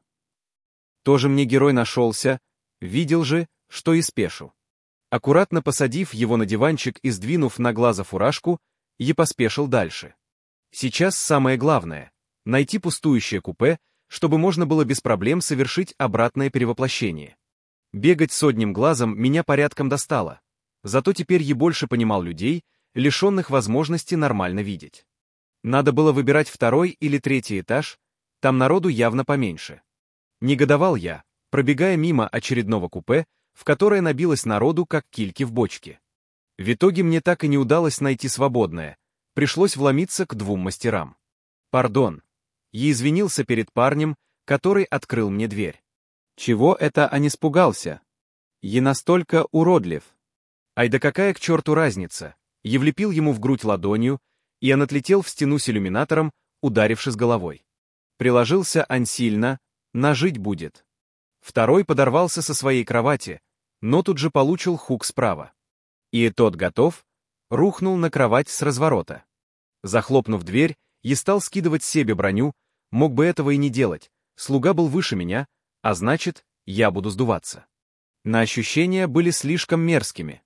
Тоже мне герой нашелся, видел же, что и спешу. Аккуратно посадив его на диванчик и сдвинув на глаза фуражку, я поспешил дальше. Сейчас самое главное — найти пустующее купе, чтобы можно было без проблем совершить обратное перевоплощение. Бегать с одним глазом меня порядком достало, зато теперь я больше понимал людей, лишенных возможности нормально видеть. Надо было выбирать второй или третий этаж, там народу явно поменьше. Негодовал я, пробегая мимо очередного купе, в которое набилось народу, как кильки в бочке. В итоге мне так и не удалось найти свободное, пришлось вломиться к двум мастерам. Пардон. Я извинился перед парнем, который открыл мне дверь. Чего это он испугался? Я настолько уродлив. Ай да какая к черту разница? Я влепил ему в грудь ладонью, и он отлетел в стену с иллюминатором, ударившись головой. Приложился он сильно, нажить будет. Второй подорвался со своей кровати, но тут же получил хук справа. И тот готов, рухнул на кровать с разворота. Захлопнув дверь, я стал скидывать с себя броню, мог бы этого и не делать, слуга был выше меня, а значит, я буду сдуваться. На ощущения были слишком мерзкими.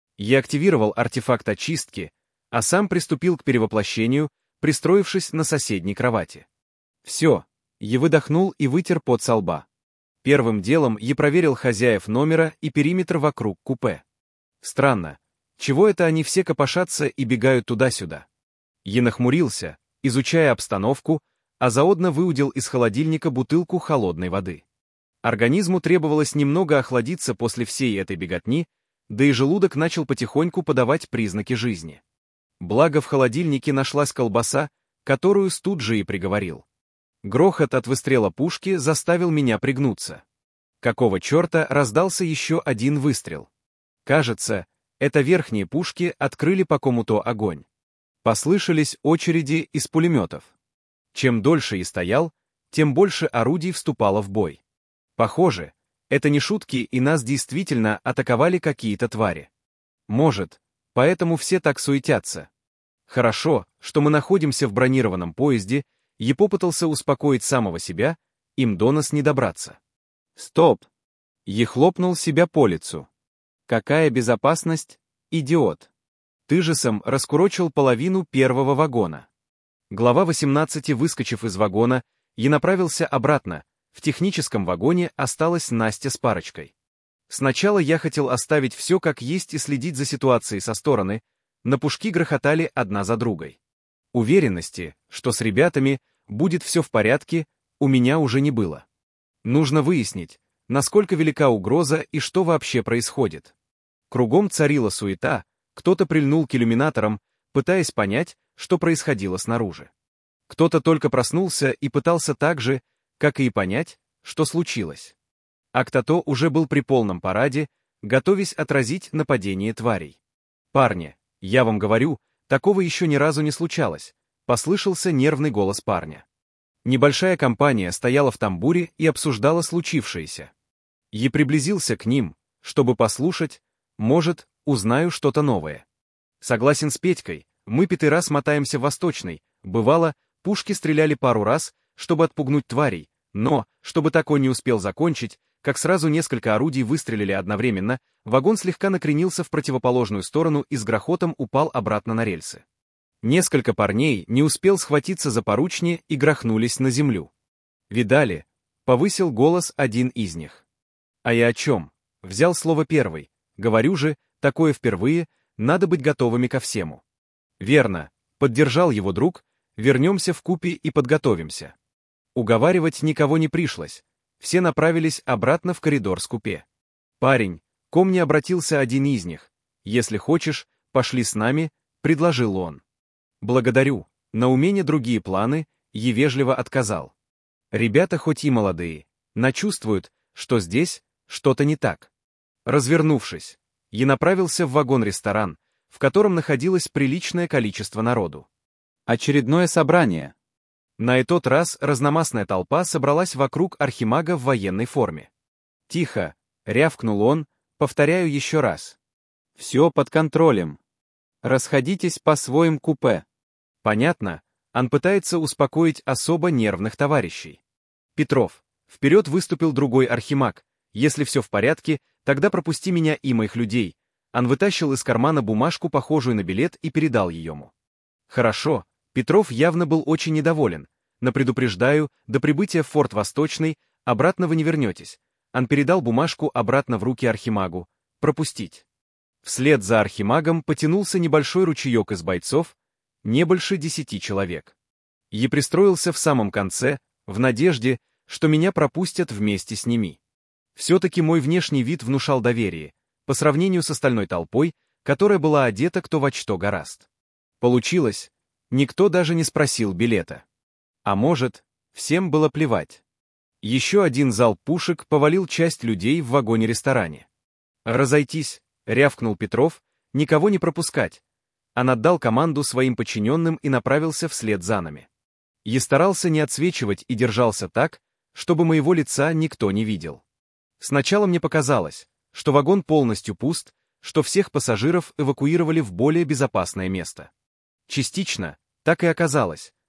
Я активировал артефакт очистки, а сам приступил к перевоплощению, пристроившись на соседней кровати. Все, я выдохнул и вытер пот со лба. Первым делом я проверил хозяев номера и периметр вокруг купе. Странно, чего это они все копошатся и бегают туда-сюда? Я нахмурился, изучая обстановку, а заодно выудил из холодильника бутылку холодной воды. Организму требовалось немного охладиться после всей этой беготни, да и желудок начал потихоньку подавать признаки жизни. Благо в холодильнике нашлась колбаса, которую студ же и приговорил. Грохот от выстрела пушки заставил меня пригнуться. Какого черта раздался еще один выстрел? Кажется, это верхние пушки открыли по кому-то огонь. Послышались очереди из пулеметов. Чем дольше я стоял, тем больше орудий вступало в бой. Похоже, это не шутки, и нас действительно атаковали какие-то твари. Может, поэтому все так суетятся. Хорошо, что мы находимся в бронированном поезде, я попытался успокоить самого себя, им до нас не добраться. Стоп! Я хлопнул себя по лицу. Какая безопасность, идиот! Ты же сам раскурочил половину первого вагона. Глава восемнадцать, выскочив из вагона, я направился обратно. В техническом вагоне осталась Настя с парочкой. Сначала я хотел оставить все как есть и следить за ситуацией со стороны, но пушки грохотали одна за другой. Уверенности, что с ребятами будет все в порядке, у меня уже не было. Нужно выяснить, насколько велика угроза и что вообще происходит. Кругом царила суета, кто-то прильнул к иллюминаторам, пытаясь понять, что происходило снаружи. Кто-то только проснулся и пытался так же, как и понять, что случилось. А кто-то уже был при полном параде, готовясь отразить нападение тварей. «Парни, я вам говорю, такого еще ни разу не случалось», — послышался нервный голос парня. Небольшая компания стояла в тамбуре и обсуждала случившееся. Я приблизился к ним, чтобы послушать, может, узнаю что-то новое. Согласен с Петькой, мы пятый раз мотаемся в Восточный, бывало, пушки стреляли пару раз, чтобы отпугнуть тварей, но, чтобы такой не успел закончить, как сразу несколько орудий выстрелили одновременно, вагон слегка накренился в противоположную сторону и с грохотом упал обратно на рельсы. Несколько парней не успел схватиться за поручни и грохнулись на землю. «Видали?» — повысил голос один из них. «А я о чем?» — взял слово первый. «Говорю же, такое впервые, надо быть готовыми ко всему». «Верно», — поддержал его друг, «вернемся вкупе и подготовимся». Уговаривать никого не пришлось, все направились обратно в коридор с купе. «Парень», — ко мне обратился один из них, «если хочешь, пошли с нами», — предложил он. «Благодарю, на умене другие планы», — я вежливо отказал. Ребята хоть и молодые, но чувствуют, что здесь что-то не так. Развернувшись, я направился в вагон-ресторан, в котором находилось приличное количество народу. Очередное собрание. На этот раз разномастная толпа собралась вокруг архимага в военной форме. «Тихо!» — рявкнул он, повторяю еще раз. «Все под контролем. Расходитесь по своим купе». Понятно, он пытается успокоить особо нервных товарищей. «Петров, вперед!» выступил другой архимаг. «Если все в порядке, тогда пропусти меня и моих людей». Он вытащил из кармана бумажку, похожую на билет, и передал ее ему. «Хорошо». Петров явно был очень недоволен. «Но предупреждаю, до прибытия в форт Восточный обратно вы не вернетесь». Он передал бумажку обратно в руки архимагу. «Пропустить». Вслед за архимагом потянулся небольшой ручеек из бойцов, не больше десяти человек. Я пристроился в самом конце, в надежде, что меня пропустят вместе с ними. Все-таки мой внешний вид внушал доверие, по сравнению с остальной толпой, которая была одета кто во что гораст. Получилось, никто даже не спросил билета. А может, всем было плевать. Еще один залп пушек повалил часть людей в вагоне-ресторане. «Разойтись», — рявкнул Петров, — «никого не пропускать». Он отдал команду своим подчиненным и направился вслед за нами. Я старался не отсвечивать и держался так, чтобы моего лица никто не видел. Сначала мне показалось, что вагон полностью пуст, что всех пассажиров эвакуировали в более безопасное место. Частично так и оказалось,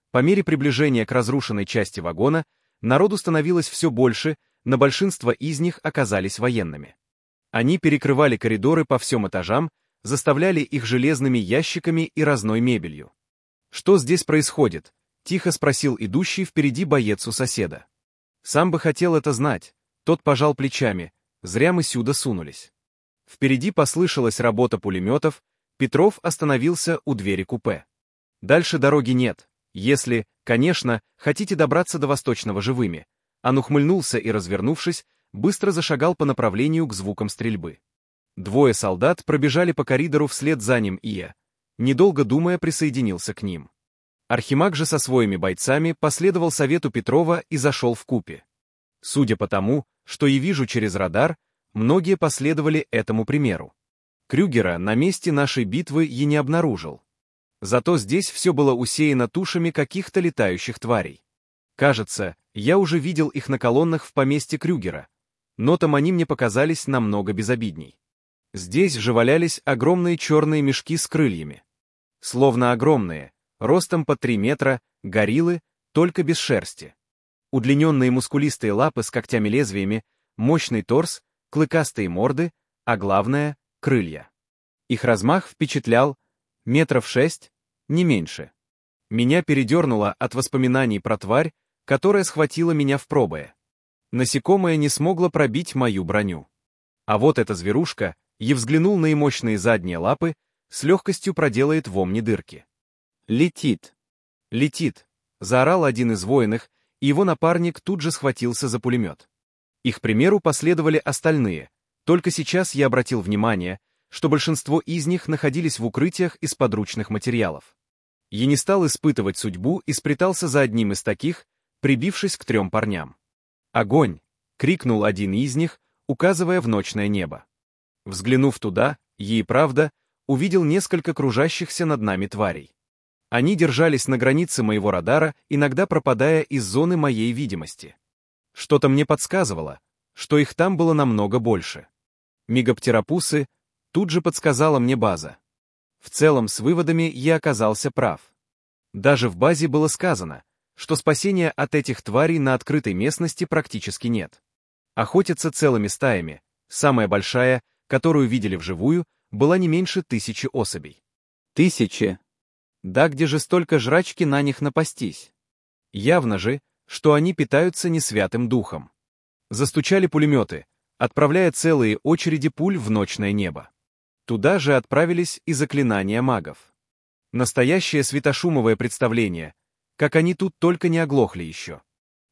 По мере приближения к разрушенной части вагона, народу становилось все больше, но большинство из них оказались военными. Они перекрывали коридоры по всем этажам, заставляли их железными ящиками и разной мебелью. «Что здесь происходит?» — тихо спросил идущий впереди боец у соседа. Сам бы хотел это знать. Тот пожал плечами. Зря мы сюда сунулись. Впереди послышалась работа пулеметов, Петров остановился у двери купе. Дальше дороги нет, если, конечно, хотите добраться до Восточного живыми. Он ухмыльнулся и, развернувшись, быстро зашагал по направлению к звукам стрельбы. Двое солдат пробежали по коридору вслед за ним, и я, недолго думая, присоединился к ним. Архимаг же со своими бойцами последовал совету Петрова и зашел в купе. Судя по тому, что я вижу через радар, многие последовали этому примеру. Крюгера на месте нашей битвы я не обнаружил. Зато здесь все было усеяно тушами каких-то летающих тварей. Кажется, я уже видел их на колоннах в поместье Крюгера, но там они мне показались намного безобидней. Здесь же валялись огромные черные мешки с крыльями. Словно огромные, ростом по три метра, гориллы, только без шерсти. Удлиненные мускулистые лапы с когтями-лезвиями, мощный торс, клыкастые морды, а главное — крылья. Их размах впечатлял метров шесть, не меньше. Меня передернуло от воспоминаний про тварь, которая схватила меня в пробое. Насекомое не смогло пробить мою броню. А вот эта зверушка, я взглянул на ее мощные задние лапы, с легкостью проделает в омне дырки. «Летит! Летит!» — заорал один из военных, и его напарник тут же схватился за пулемет. Их примеру последовали остальные, только сейчас я обратил внимание, что большинство из них находились в укрытиях из подручных материалов. Я не стал испытывать судьбу и спрятался за одним из таких, прибившись к трем парням. «Огонь!» — крикнул один из них, указывая в ночное небо. Взглянув туда, я и правда увидел несколько кружащихся над нами тварей. Они держались на границе моего радара, иногда пропадая из зоны моей видимости. Что-то мне подсказывало, что их там было намного больше. Мегаптеропусы тут же подсказала мне база. В целом, с выводами я оказался прав. Даже в базе было сказано, что спасения от этих тварей на открытой местности практически нет. Охотятся целыми стаями, самая большая, которую видели вживую, была не меньше тысячи особей. Тысячи? Да где же столько жрачки на них напастись? Явно же, что они питаются несвятым духом. Застучали пулеметы, отправляя целые очереди пуль в ночное небо. Туда же отправились и заклинания магов. Настоящее светошумовое представление, как они тут только не оглохли еще.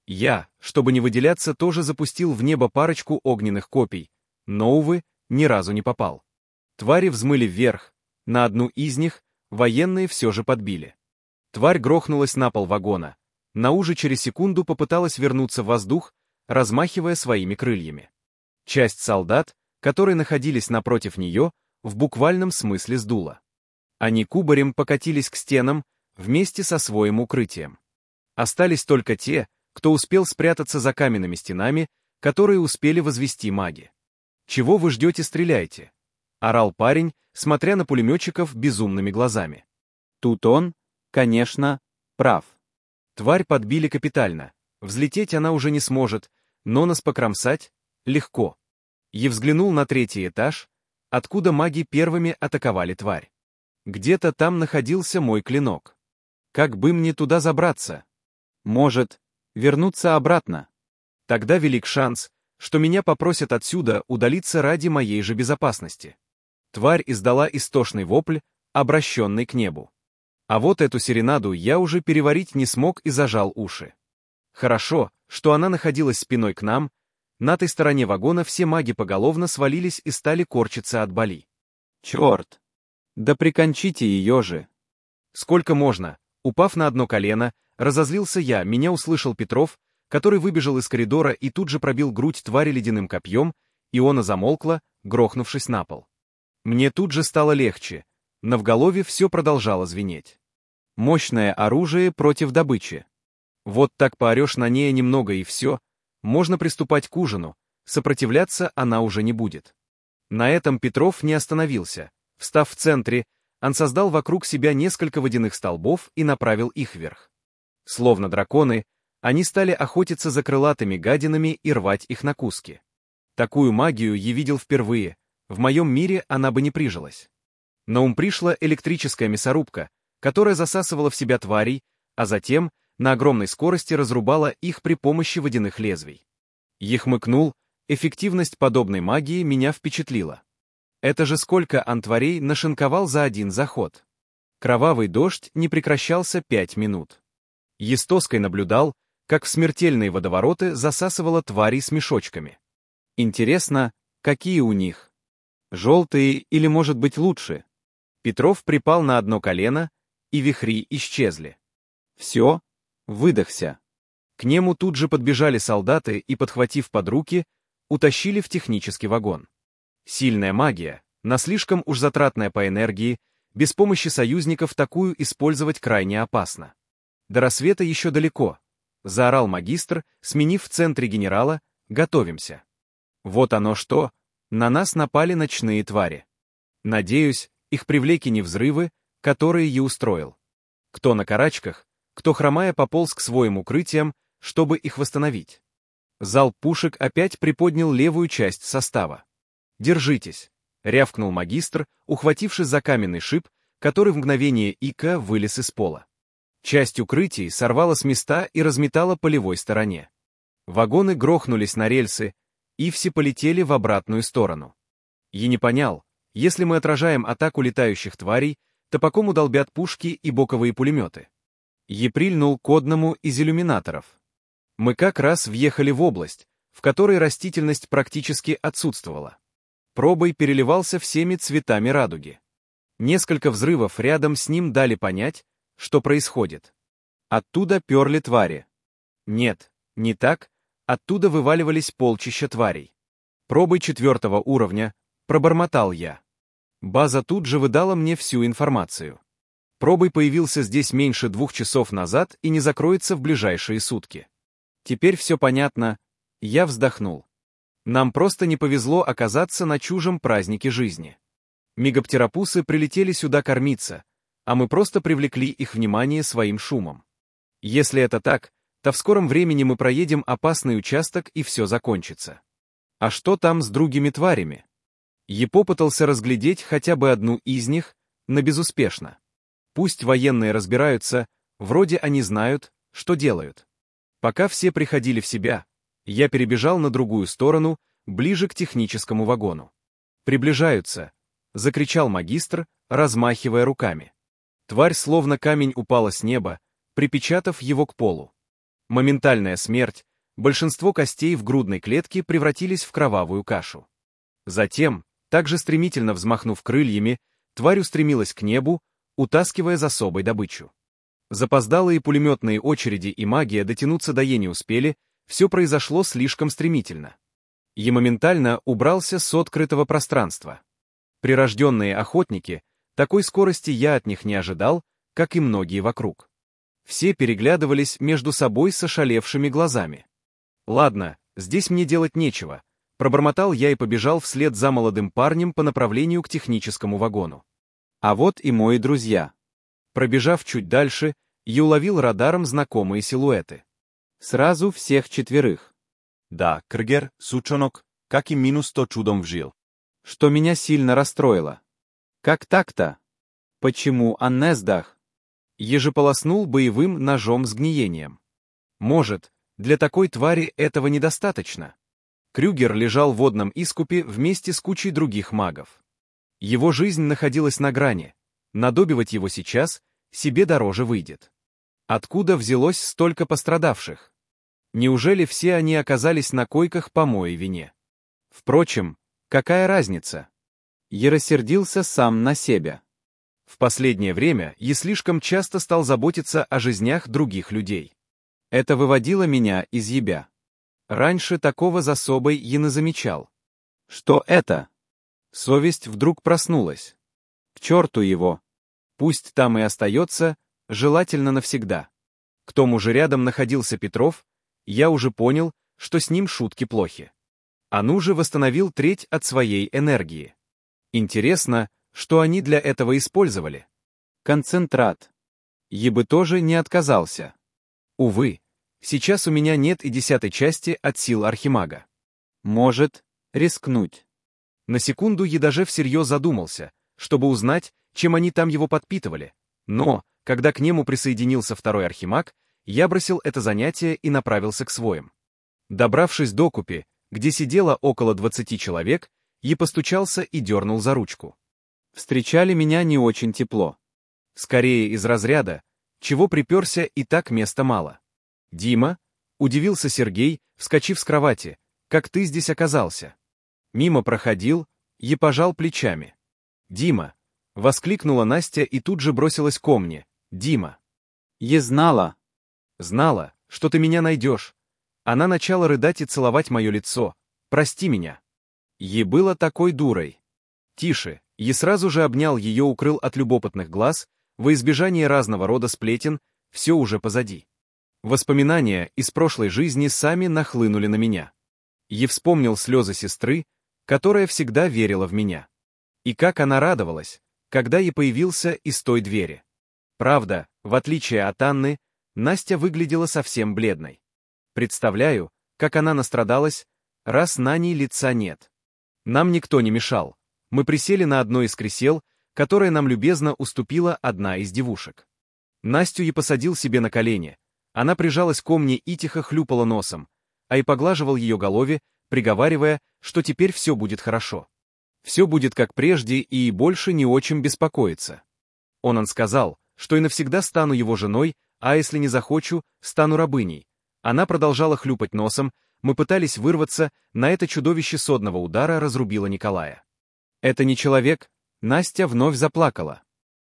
Я, чтобы не выделяться, тоже запустил в небо парочку огненных копий, но, увы, ни разу не попал. Твари взмыли вверх, на одну из них военные все же подбили. Тварь грохнулась на пол вагона, на уже через секунду попыталась вернуться в воздух, размахивая своими крыльями. Часть солдат, которые находились напротив нее, в буквальном смысле сдуло. Они кубарем покатились к стенам вместе со своим укрытием. Остались только те, кто успел спрятаться за каменными стенами, которые успели возвести маги. «Чего вы ждете, стреляйте!» — орал парень, смотря на пулеметчиков безумными глазами. Тут он, конечно, прав. Тварь подбили капитально, взлететь она уже не сможет, но нас покромсать — легко. Я взглянул на третий этаж, откуда маги первыми атаковали тварь. Где-то там находился мой клинок. Как бы мне туда забраться? Может, вернуться обратно? Тогда велик шанс, что меня попросят отсюда удалиться ради моей же безопасности. Тварь издала истошный вопль, обращенный к небу. А вот эту серенаду я уже переварить не смог и зажал уши. Хорошо, что она находилась спиной к нам, на той стороне вагона все маги поголовно свалились и стали корчиться от боли. Черт! Да прикончите ее же! Сколько можно? Упав на одно колено, разозлился я, меня услышал Петров, который выбежал из коридора и тут же пробил грудь твари ледяным копьем, и она замолкла, грохнувшись на пол. Мне тут же стало легче, но в голове все продолжало звенеть. Мощное оружие против добычи. Вот так поорешь на ней немного и все, можно приступать к ужину, сопротивляться она уже не будет. На этом Петров не остановился. Встав в центре, он создал вокруг себя несколько водяных столбов и направил их вверх. Словно драконы, они стали охотиться за крылатыми гадинами и рвать их на куски. Такую магию я видел впервые, в моем мире она бы не прижилась. На ум пришла электрическая мясорубка, которая засасывала в себя тварей, а затем на огромной скорости разрубала их при помощи водяных лезвий. Я хмыкнул, эффективность подобной магии меня впечатлила. Это же сколько антварей нашинковал за один заход. Кровавый дождь не прекращался пять минут. Я с тоской наблюдал, как в смертельные водовороты засасывало тварей с мешочками. Интересно, какие у них? Желтые или, может быть, лучше? Петров припал на одно колено, и вихри исчезли. Все, выдохся. К нему тут же подбежали солдаты и, подхватив под руки, утащили в технический вагон. Сильная магия, но слишком уж затратная по энергии, без помощи союзников такую использовать крайне опасно. До рассвета еще далеко, заорал магистр, сменив в центре генерала: готовимся. Вот оно что, на нас напали ночные твари. Надеюсь, их привлекли не взрывы, которые я устроил. Кто на карачках, кто хромая пополз к своим укрытиям, чтобы их восстановить. Залп пушек опять приподнял левую часть состава. «Держитесь», — рявкнул магистр, ухватившись за каменный шип, который в мгновение ика вылез из пола. Часть укрытий сорвала с места и разметала по левой стороне. Вагоны грохнулись на рельсы, и все полетели в обратную сторону. Я не понял, если мы отражаем атаку летающих тварей, то по кому долбят пушки и боковые пулеметы? Я прильнул к одному из иллюминаторов. Мы как раз въехали в область, в которой растительность практически отсутствовала. Пробой переливался всеми цветами радуги. Несколько взрывов рядом с ним дали понять, что происходит. Оттуда перли твари. Нет, не так, оттуда вываливались полчища тварей. Пробой четвертого уровня, пробормотал я. База тут же выдала мне всю информацию. Пробой появился здесь меньше двух часов назад и не закроется в ближайшие сутки. Теперь все понятно, я вздохнул. Нам просто не повезло оказаться на чужом празднике жизни. Мегаптеропусы прилетели сюда кормиться, а мы просто привлекли их внимание своим шумом. Если это так, то в скором времени мы проедем опасный участок и все закончится. А что там с другими тварями? Я попытался разглядеть хотя бы одну из них, но безуспешно. Пусть военные разбираются, вроде они знают, что делают. Пока все приходили в себя, я перебежал на другую сторону, ближе к техническому вагону. «Приближаются!» — закричал магистр, размахивая руками. Тварь словно камень упала с неба, припечатав его к полу. Моментальная смерть, большинство костей в грудной клетке превратились в кровавую кашу. Затем, также стремительно взмахнув крыльями, тварь устремилась к небу, утаскивая за собой добычу. Запоздалые пулеметные очереди и магия дотянуться до Е не успели, все произошло слишком стремительно. Я моментально убрался с открытого пространства. Прирожденные охотники, такой скорости я от них не ожидал, как и многие вокруг. Все переглядывались между собой с ошалевшими глазами. «Ладно, здесь мне делать нечего», — пробормотал я и побежал вслед за молодым парнем по направлению к техническому вагону. А вот и мои друзья. Пробежав чуть дальше, я уловил радаром знакомые силуэты. Сразу всех четверых. Да, Кргер, сучонок, как и минус то чудом вжил. Что меня сильно расстроило. Как так-то? Почему Аннездах? Ежеполоснул боевым ножом с гниением. Может, для такой твари этого недостаточно? Крюгер лежал в водном искупе вместе с кучей других магов. Его жизнь находилась на грани. Надобивать его сейчас себе дороже выйдет. Откуда взялось столько пострадавших? Неужели все они оказались на койках по моей вине? Впрочем, какая разница? Я рассердился сам на себя. В последнее время я слишком часто стал заботиться о жизнях других людей. Это выводило меня из ебя. Раньше такого за собой я не замечал. Что это? Совесть вдруг проснулась. К черту его. Пусть там и остается, желательно навсегда. К тому же рядом находился Петров, я уже понял, что с ним шутки плохи. Ану же восстановил треть от своей энергии. Интересно, что они для этого использовали. Концентрат. Я бы тоже не отказался. Увы, сейчас у меня нет и десятой части от сил Архимага. Может, рискнуть. На секунду Едажев всерьез задумался, чтобы узнать, чем они там его подпитывали. Но, когда к нему присоединился второй Архимаг, я бросил это занятие и направился к своим. Добравшись до купи, где сидело около двадцати человек, я постучался и дернул за ручку. Встречали меня не очень тепло. Скорее из разряда, чего приперся и так места мало. «Дима?» — удивился Сергей, вскочив с кровати. «Как ты здесь оказался?» Мимо проходил, и пожал плечами. «Дима!» — воскликнула Настя и тут же бросилась ко мне. «Дима!» Я знала. «Знала, что ты меня найдешь». Она начала рыдать и целовать мое лицо. «Прости меня». Е была такой дурой. «Тише!» Е сразу же обнял ее, укрыл от любопытных глаз, во избежание разного рода сплетен, все уже позади. Воспоминания из прошлой жизни сами нахлынули на меня. Е вспомнил слезы сестры, которая всегда верила в меня. И как она радовалась, когда я появился из той двери. Правда, в отличие от Анны, Настя выглядела совсем бледной. Представляю, как она настрадалась, раз на ней лица нет. Нам никто не мешал. Мы присели на одно из кресел, которое нам любезно уступила одна из девушек. Настю я посадил себе на колени. Она прижалась ко мне и тихо хлюпала носом, а и поглаживал ее голове, приговаривая, что теперь все будет хорошо. Все будет как прежде и больше не очень беспокоиться. Он сказал, что и навсегда стану его женой, а если не захочу, стану рабыней. Она продолжала хлюпать носом, мы пытались вырваться, на это чудовище содного удара разрубило Николая. Это не человек, Настя вновь заплакала.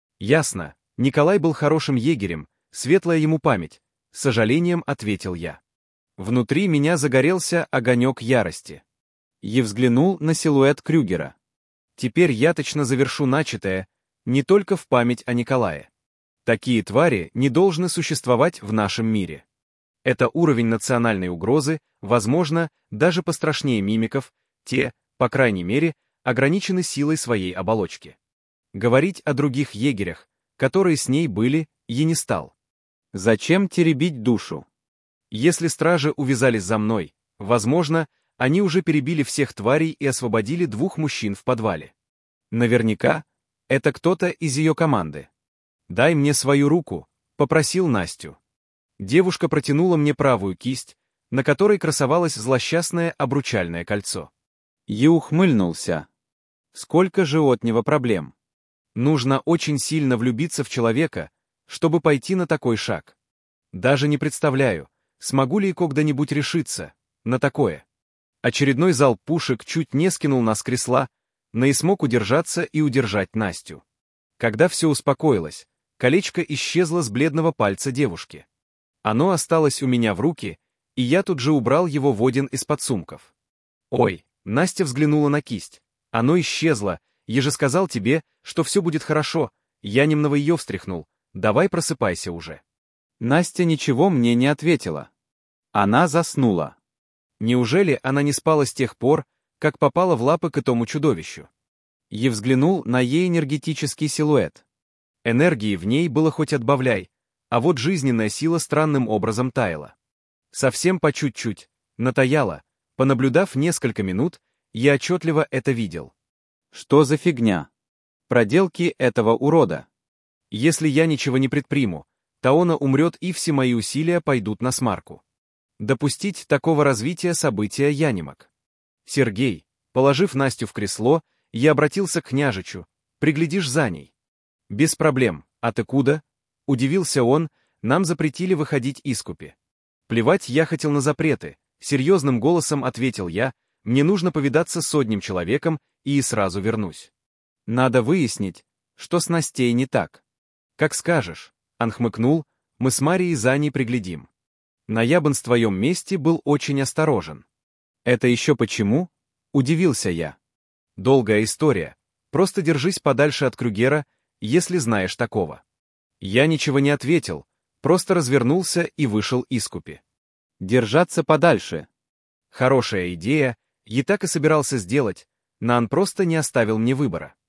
Ясно, Николай был хорошим егерем, светлая ему память, с сожалением ответил я. Внутри меня загорелся огонек ярости. Я взглянул на силуэт Крюгера. Теперь я точно завершу начатое, не только в память о Николае. Такие твари не должны существовать в нашем мире. Это уровень национальной угрозы, возможно, даже пострашнее мимиков, те, по крайней мере, ограничены силой своей оболочки. Говорить о других егерях, которые с ней были, я не стал. Зачем теребить душу? Если стражи увязались за мной, возможно, они уже перебили всех тварей и освободили двух мужчин в подвале. Наверняка, это кто-то из ее команды. «Дай мне свою руку», — попросил Настю. Девушка протянула мне правую кисть, на которой красовалось злосчастное обручальное кольцо. Я ухмыльнулся. Сколько же от него проблем. Нужно очень сильно влюбиться в человека, чтобы пойти на такой шаг. Даже не представляю, смогу ли я когда-нибудь решиться на такое. Очередной залп пушек чуть не скинул нас с кресла, но и смог удержаться и удержать Настю. Когда все успокоилось, колечко исчезло с бледного пальца девушки. Оно осталось у меня в руки, и я тут же убрал его в один из подсумков. «Ой», — Настя взглянула на кисть. «Оно исчезло. Я же сказал тебе, что все будет хорошо». Я немного ее встряхнул. «Давай просыпайся уже». Настя ничего мне не ответила. Она заснула. Неужели она не спала с тех пор, как попала в лапы к этому чудовищу? Я взглянул на ей энергетический силуэт. Энергии в ней было хоть отбавляй, а вот жизненная сила странным образом таяла. Совсем по чуть-чуть, натаяла. Понаблюдав несколько минут, я отчетливо это видел. Что за фигня? Проделки этого урода. Если я ничего не предприму, Таона умрет и все мои усилия пойдут на смарку. Допустить такого развития события я не мог. Сергей, положив Настю в кресло, я обратился к княжичу. Приглядишь за ней. Без проблем. А ты куда? Удивился он, нам запретили выходить из купи. Плевать я хотел на запреты. Серьезным голосом ответил я, мне нужно повидаться с одним человеком и сразу вернусь. Надо выяснить, что с Настей не так. Как скажешь, он хмыкнул, мы с Марией за ней приглядим. Наябн в твоем месте был очень осторожен. Это еще почему? Удивился я. Долгая история. Просто держись подальше от Крюгера, если знаешь такого. Я ничего не ответил, просто развернулся и вышел из купи. Держаться подальше. Хорошая идея, я так и собирался сделать, но он просто не оставил мне выбора.